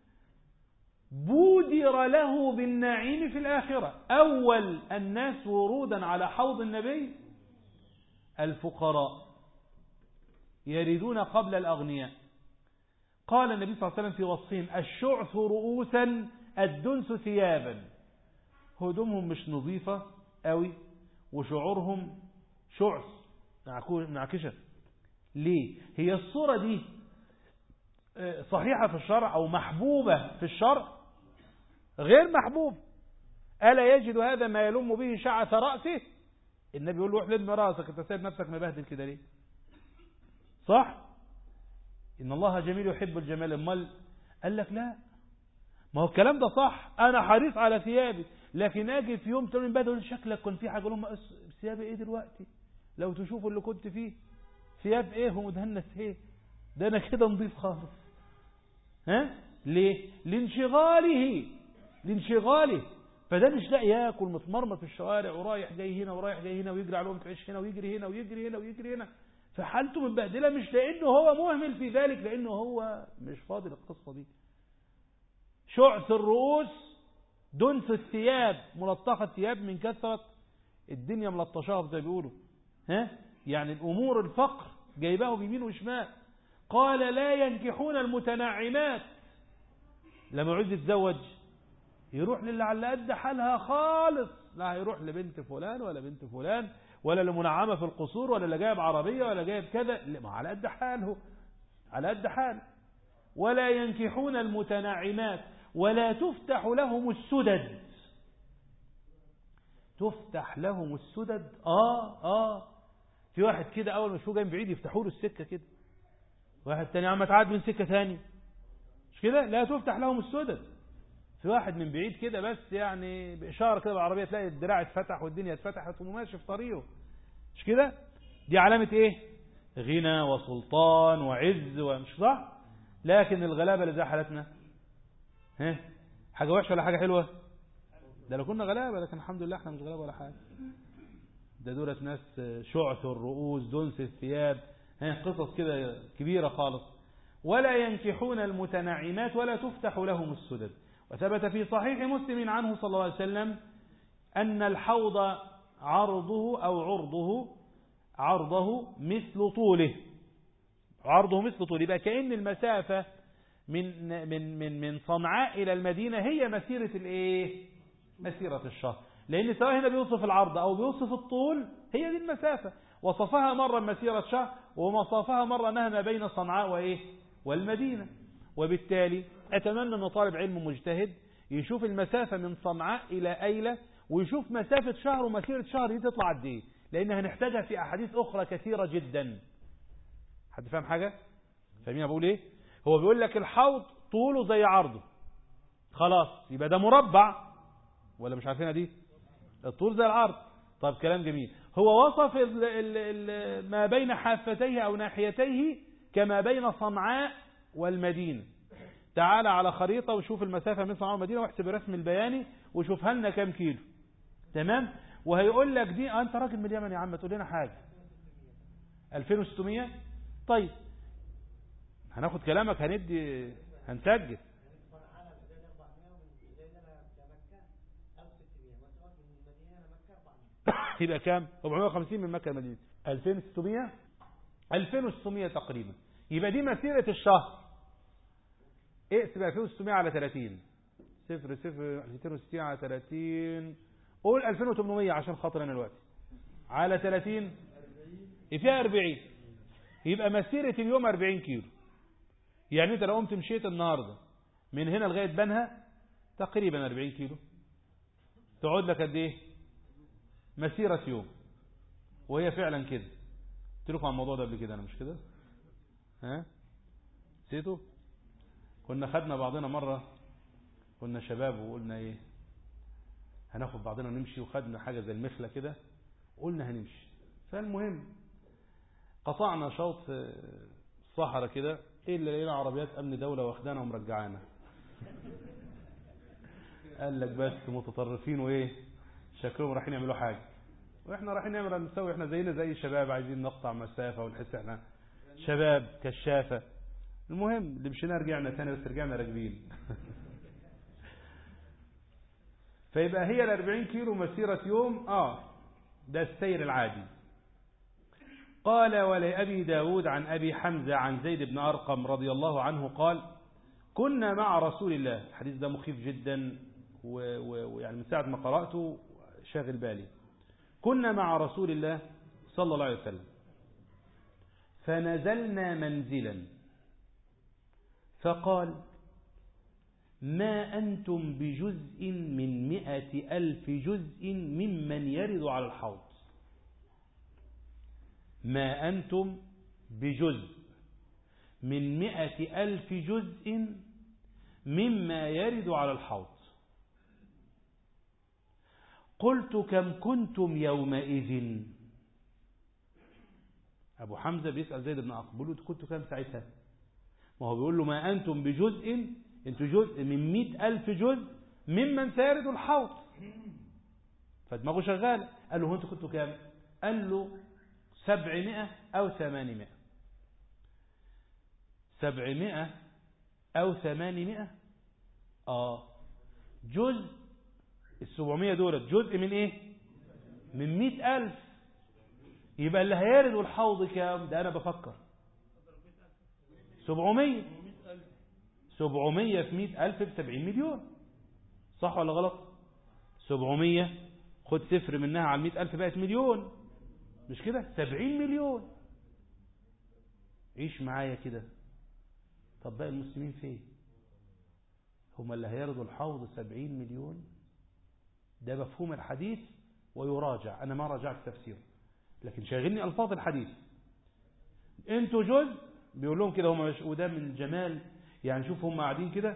بودر له بالنعيم في الآخرة. أول الناس ورودا على حوض النبي الفقراء يريدون قبل الأغنياء. قال النبي صلى الله عليه وسلم في وصفهم: الشعث رؤوسا الدنس ثيابا. هدومهم مش نظيفة قوي وشعورهم شعث منعكشة. ليه؟ هي الصورة دي صحيحة في الشرع أو محبوبة في الشرع؟ غير محبوب. ألا يجد هذا ما يلم به شعث رأسه؟ النبي يقول له: روح لم رأسك، انت سايب نفسك مبهدل كده ليه؟ صح؟ إن الله جميل يحب الجمال. امال قال لك لا، ما هو الكلام ده صح، أنا حريص على ثيابي، لكن أجي في يوم تقول من بدل شكلك كنت في حاجة، لهم ثيابي إيه دلوقتي؟ لو تشوفوا اللي كنت فيه ثياب إيه ومدهنس إيه؟ ده أنا كده نضيف خالص. ها؟ ليه؟ لانشغاله. فده مش لاقي ياكل، متمرمط في الشوارع ورايح جاي هنا ورايح جاي هنا، ويجري على لقمة عيش هنا ويجري هنا ويجري هنا ويجري هنا، فحالته متبهدله، مش لانه هو مهمل في ذلك، لانه هو مش فاضي القصه دي. شعث الرؤوس، دنس الثياب، ملطخه الثياب من كثره الدنيا ملطشاها زي ما بيقولوا. يعني الامور الفقر جايباه بيمين وشمال. قال: لا ينكحون المتنعمات. لما يعوز يتزوج يروح للي على قد حالها خالص، لا هيروح لبنت فلان ولا بنت فلان ولا لمنعمة في القصور ولا اللي جايب عربية ولا جايب كذا، ما على قد حاله، على قد حال. ولا ينكحون المتنعمات ولا تفتح لهم السدد. تفتح لهم السدد. في واحد كده أول ما يشوفه جاي من بعيد يفتحوا له السكة كده، واحد تاني عم تعاد من سكة تاني، مش كده؟ لا تفتح لهم السدد. في واحد من بعيد كده بس يعني بإشارة كده بالعربية تلاقي الدراع اتفتح والدنيا اتفتحت وماشي في طريقه، مش كده؟ دي علامة ايه؟ غنى وسلطان وعز، ومش صح؟ لكن الغلابة اللي زي حالتنا حاجة وحشة ولا حاجة حلوة؟ ده لو كنا غلابة، لكن الحمد لله احنا مش غلابة ولا حاجة. ده دولة ناس شعث الرؤوس، دنس الثياب، قصص كده كبيرة خالص. ولا ينكحون المتنعمات ولا تفتح لهم السدد. وثبت في صحيح مسلم عنه صلى الله عليه وسلم أن الحوض عرضه مثل طوله. عرضه مثل طوله، يبقى كأن المسافة من صنعاء إلى المدينة هي مسيرة الايه؟ مسيرة الشهر. لأن سواء هنا بيوصف العرض أو بيوصف الطول هي دي المسافة. وصفها مرة مسيرة شهر، ووصفها مرة أنها ما بين صنعاء وإيه؟ والمدينة. وبالتالي أتمنى أن طالب علم مجتهد يشوف المسافة من صنعاء إلى أيلة، ويشوف مسافة شهر ومسيرة شهر دي تطلع قد إيه، لأن هنحتاجها في أحاديث أخرى كثيرة جدا. حد فاهم حاجة؟ فاهمين بقول إيه؟ هو بيقول لك الحوض طوله زي عرضه، خلاص يبقى ده مربع ولا مش عارفينها دي؟ الطول زي العرض. طب كلام جميل. هو وصف ما بين حافتيه أو ناحيتيه كما بين صنعاء والمدينة. تعال على خريطة وشوف المسافة من صنعاء والمدينة واحسب الرسم البياني وشوفها لنا كام كيلو. تمام؟ وهيقول لك دي أنت راجل من اليمن يا عم تقول لنا حاجة 2600. طيب هناخد كلامك، هنسجل. يبقى كام؟ 450 من مكة المدينة، 2600 تقريبا. يبقى دي مسيرة الشهر. اقسم 2600 على 30، 260 على 30، قول 2800 عشان خاطر انا دلوقتي على 30 فيها 40. يبقى مسيرة اليوم 40 كيلو. يعني انت لو قمت مشيت النهاردة من هنا لغاية بنها تقريبا 40 كيلو، تقعد لك قد ايه؟ مسيرة يوم. وهي فعلا كده. قلت لكم عن الموضوع ده قبل كده، انا مش كده؟ نسيتوا؟ كنا خدنا بعضنا مرة، كنا شباب وقلنا ايه، هناخد بعضنا ونمشي، وخدنا حاجة زي المخلة كده قلنا هنمشي. فالمهم قطعنا شوط الصحراء كده، ايه اللي لقينا عربيات امن دولة واخدانا ومرجعانا. قال لك بس متطرفين وايه، شكلهم رايحين يعملوا حاجة، واحنا رايحين نسوي احنا زينا زي الشباب، عايزين نقطع مسافة ونحس احنا شباب كشافة. المهم اللي مشينا رجعنا تاني، بس رجعنا راكبين. فيبقى هي 40 كيلو مسيرة يوم، ده السير العادي. قال ولأبي داود عن أبي حمزة عن زيد بن أرقم رضي الله عنه قال كنا مع رسول الله. الحديث ده مخيف جدا، ويعني من ساعة ما قرأته شاغل بالي. كنا مع رسول الله صلى الله عليه وسلم فنزلنا منزلا فقال ما أنتم بجزء من 100,000 جزء ممن يرد على الحوض. ما أنتم بجزء من 100,000 جزء مما يرد على الحوض. قلت كم كنتم يومئذ؟ أبو حمزة بيسأل زيد بن أرقم، بيقول له كنتوا كم ساعتها؟ ما هو بيقول له ما أنتم بجزء، أنتوا جزء من 100,000 جزء ممن سيرد الحوض. فدماغه شغال. قال له أنتوا كنتوا كم؟ قال له 700 أو 800. 700 أو 800. جزء. 700 دول جزء من إيه؟ من 100,000. يبقى اللي هيرد الحوض كام؟ ده أنا بفكر 700. 700 في 100,000 ب70 مليون، صح ولا غلط؟ 700 خد صفر منها على 100,000 بقت مليون، مش كده؟ 70 مليون. عيش معايا كده. طب باقي المسلمين فين؟ هم اللي هيرضوا الحوض 70 مليون. ده مفهوم الحديث ويراجع، أنا ما راجعت تفسيره لكن شاغلني ألفاظ الحديث. انتوا جزء، بيقول لهم كده هم، وده من الجمال. يعني شوف هم قاعدين كده،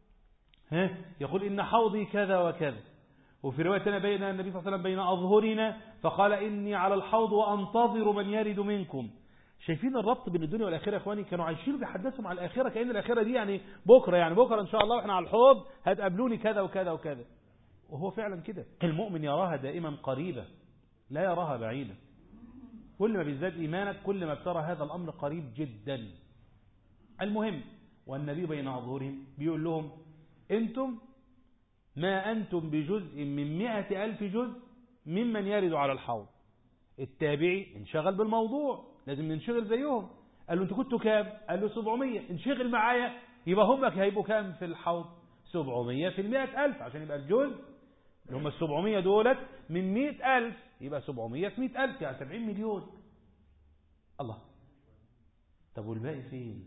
يقول إن حوضي كذا وكذا. وفي رواية ثانية بين النبي صلى الله عليه وسلم بين أظهرنا فقال إني على الحوض وأنتظر من يرد منكم. شايفين الربط بين الدنيا والآخرة يا إخواني؟ كانوا عايشين بيحدثوا مع الآخرة كأن الآخرة دي يعني بكرة، يعني بكرة إن شاء الله وإحنا على الحوض هتقابلوني كذا وكذا وكذا. وهو فعلا كده. المؤمن يراها دائما قريبة لا يراها بعيدة. كل ما بيزداد إيمانك كل ما بترى هذا الأمر قريب جدا. المهم والنبي بين أظهرهم بيقول لهم أنتم ما أنتم بجزء من 100,000 جزء ممن يرد على الحوض. التابعي انشغل بالموضوع، لازم ننشغل زيهم. قال له أنتوا كنتوا كام؟ قال له 700. انشغل معايا، يبقى هم هيبقوا كام في الحوض؟ 700 في 100,000، عشان يبقى الجزء اللي هم 700 دولت من 100,000، يبقى 700 في 100,000 يعني 70 مليون. الله. طب والباقي فين؟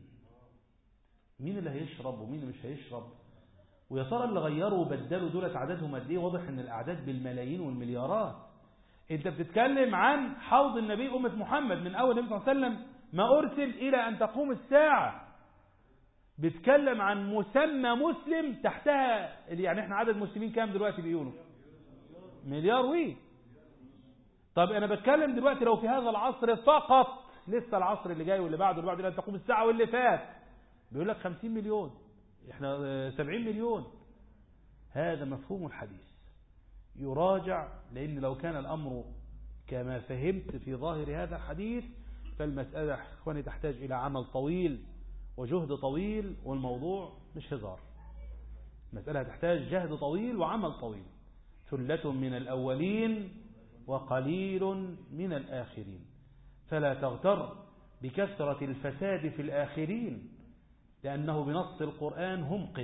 مين اللي هيشرب ومين اللي مش هيشرب؟ ويا ترى اللي غيروا وبدلوا دولت عددهم قد ايه؟ واضح ان الاعداد بالملايين والمليارات. انت بتتكلم عن حوض النبي أمة محمد من اول النبي صلى الله عليه وسلم ما ارسل الى ان تقوم الساعة. بتكلم عن مسمى مسلم تحتها، يعني احنا عدد مسلمين كام دلوقتي بيقولوا؟ مليار وي. طب انا بتكلم دلوقتي لو في هذا العصر فقط، لسه العصر اللي جاي واللي بعده واللي بعده الى ان تقوم الساعة واللي فات بيقول لك 50 مليون، احنا 70 مليون. هذا مفهوم الحديث يراجع، لأن لو كان الأمر كما فهمت في ظاهر هذا الحديث فالمسألة اخواني تحتاج إلى عمل طويل وجهد طويل، والموضوع مش هزار. المسألة تحتاج جهد طويل وعمل طويل. ثلة من الأولين وقليل من الآخرين. فلا تغتر بكثرة الفساد في الآخرين، لأنه بنص القرآن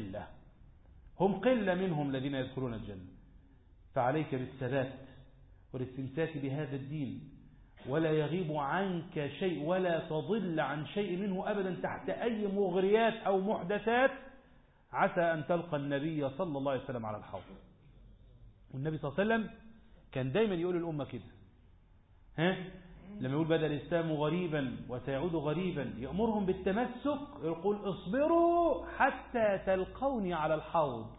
هم قلة منهم الذين يدخلون الجنة. فعليك بالثبات والاستمساك بهذا الدين، ولا يغيب عنك شيء ولا تضل عن شيء منه أبدا تحت أي مغريات أو محدثات، عسى أن تلقى النبي صلى الله عليه وسلم على الحوض. والنبي صلى الله عليه وسلم كان دايما يقول الأمة كده، لما يقول بدأ الإسلام غريبا وسيعود غريبا يأمرهم بالتمسك، يقول اصبروا حتى تلقوني على الحوض.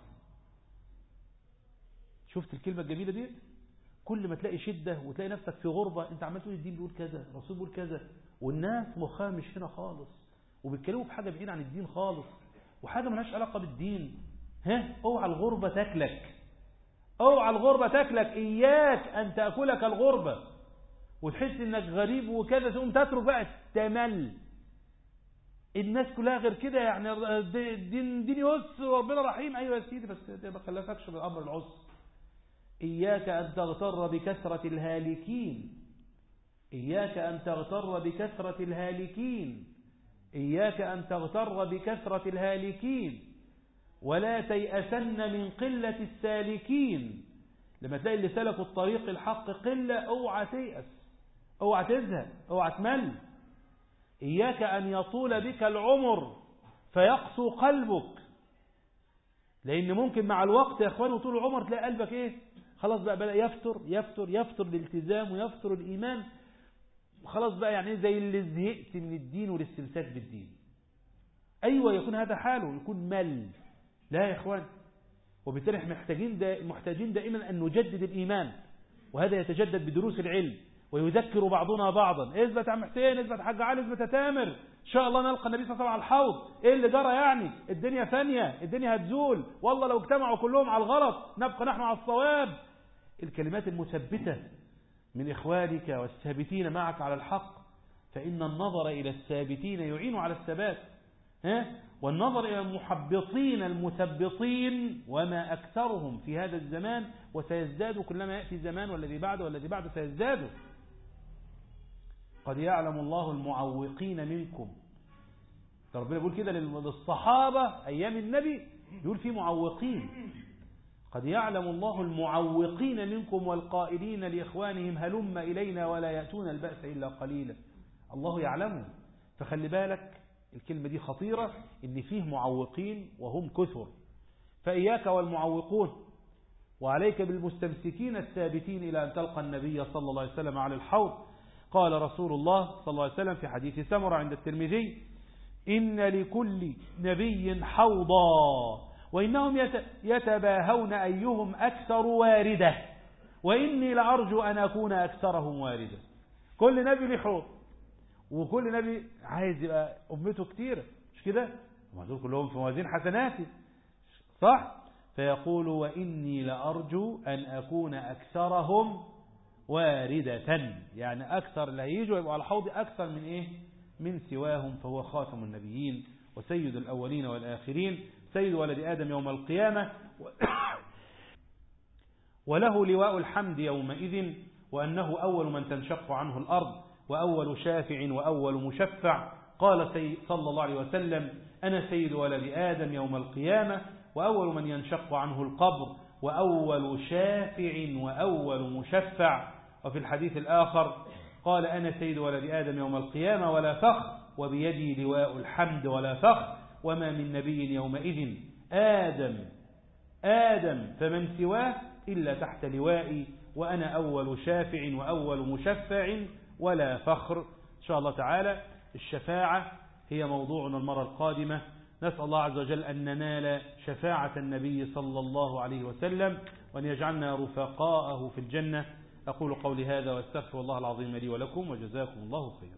شفت الكلمة الجميلة دي؟ كل ما تلاقي شدة وتلاقي نفسك في غربة انت عمال تقول الدين بيقول كذا، الرسول بيقول كذا، والناس مخها مش هنا خالص، وبيتكلموا في حاجة بعيدة عن الدين خالص، وحاجة ملهاش علاقة بالدين. اوعى الغربة تاكلك، اوعى الغربة تاكلك، اياك ان تأكلك الغربة وتحس انك غريب وكذا، تقوم تترك بقى تمل. الناس كلها غير كده، يعني الدين يسر وربنا رحيم. أيوة يا سيدي، بس ما خلفكش بالأمر العسر. إياك أن تغتر بكثرة الهالكين، إياك أن تغتر بكثرة الهالكين، إياك أن تغتر بكثرة الهالكين، ولا تيأسن من قلة السالكين. لما تلاقي اللي سلكوا الطريق الحق قلة، اوعى تيأس، اوعى تزهق، اوعى تمل. إياك أن يطول بك العمر فيقسو قلبك، لأن ممكن مع الوقت يا أخواني وطول العمر تلاقي قلبك إيه؟ خلاص بقى بدأ يفتر الالتزام ويفتر الإيمان، خلاص بقى يعني زي اللي زهقت من الدين والاستمساك بالدين. أيوة يكون هذا حاله، يكون مل. لا يا إخوان، وبالتالي احنا محتاجين دائما أن نجدد الإيمان، وهذا يتجدد بدروس العلم، ويذكر بعضنا بعضا. اثبت يا عم حسين، اثبت يا حاج علي، اثبت يا تامر، ان شاء الله نلقى النبي صلى الله عليه وسلم على الحوض. ايه اللي جرى يعني؟ الدنيا فانية، الدنيا هتزول، والله لو اجتمعوا كلهم على الغلط نبقى نحن على الصواب. الكلمات المثبتة من إخوانك والثابتين معك على الحق، فإن النظر إلى الثابتين يعين على الثبات، والنظر إلى المحبطين المثبطين وما أكثرهم في هذا الزمان، وسيزداد كلما يأتي الزمان، والذي بعده والذي بعده سيزداد. قد يعلم الله المعوقين منكم. ربنا يقول كده للصحابة أيام النبي، يقول في معوقين. قد يعلم الله المعوقين منكم والقائلين لإخوانهم هلم إلينا ولا يأتون البأس إلا قليلا. الله يعلمه. فخلي بالك، الكلمة دي خطيرة، إن فيه معوقين وهم كثر. فإياك والمعوقون، وعليك بالمستمسكين الثابتين إلى أن تلقى النبي صلى الله عليه وسلم على الحوض. قال رسول الله صلى الله عليه وسلم في حديث سمرة عند الترمذي: إن لكل نبي حوضا، وإنهم يتباهون أيهم أكثر واردة، وإني لأرجو أن أكون أكثرهم واردة. كل نبي له حوض، وكل نبي عايز يبقى أمته كتيرة، مش كده؟ هم دول كلهم في موازين حسناتي، صح؟ فيقول: وإني لأرجو أن أكون أكثرهم واردة، يعني أكثر اللي هيجوا يبقى على حوض أكثر من إيه؟ من سواهم. فهو خاتم النبيين وسيد الأولين والآخرين، سيد ولد آدم يوم القيامة، وله لواء الحمد يومئذ، وأنه أول من تنشق عنه الأرض، وأول شافع وأول مشفع. قال صلى الله عليه وسلم: أنا سيد ولد آدم يوم القيامة، وأول من ينشق عنه القبر، وأول شافع وأول مشفع. وفي الحديث الآخر قال: أنا سيد ولد آدم يوم القيامة ولا فخر، وبيدي لواء الحمد ولا فخر، وما من نبي يومئذ آدم فمن سواه إلا تحت لوائي، وأنا أول شافع وأول مشفع ولا فخر. إن شاء الله تعالى الشفاعة هي موضوعنا المرة القادمة. نسأل الله عز وجل أن ننال شفاعة النبي صلى الله عليه وسلم، وأن يجعلنا رفقاءه في الجنة. أقول قولي هذا واستغفر الله العظيم لي ولكم، وجزاكم الله خيرا.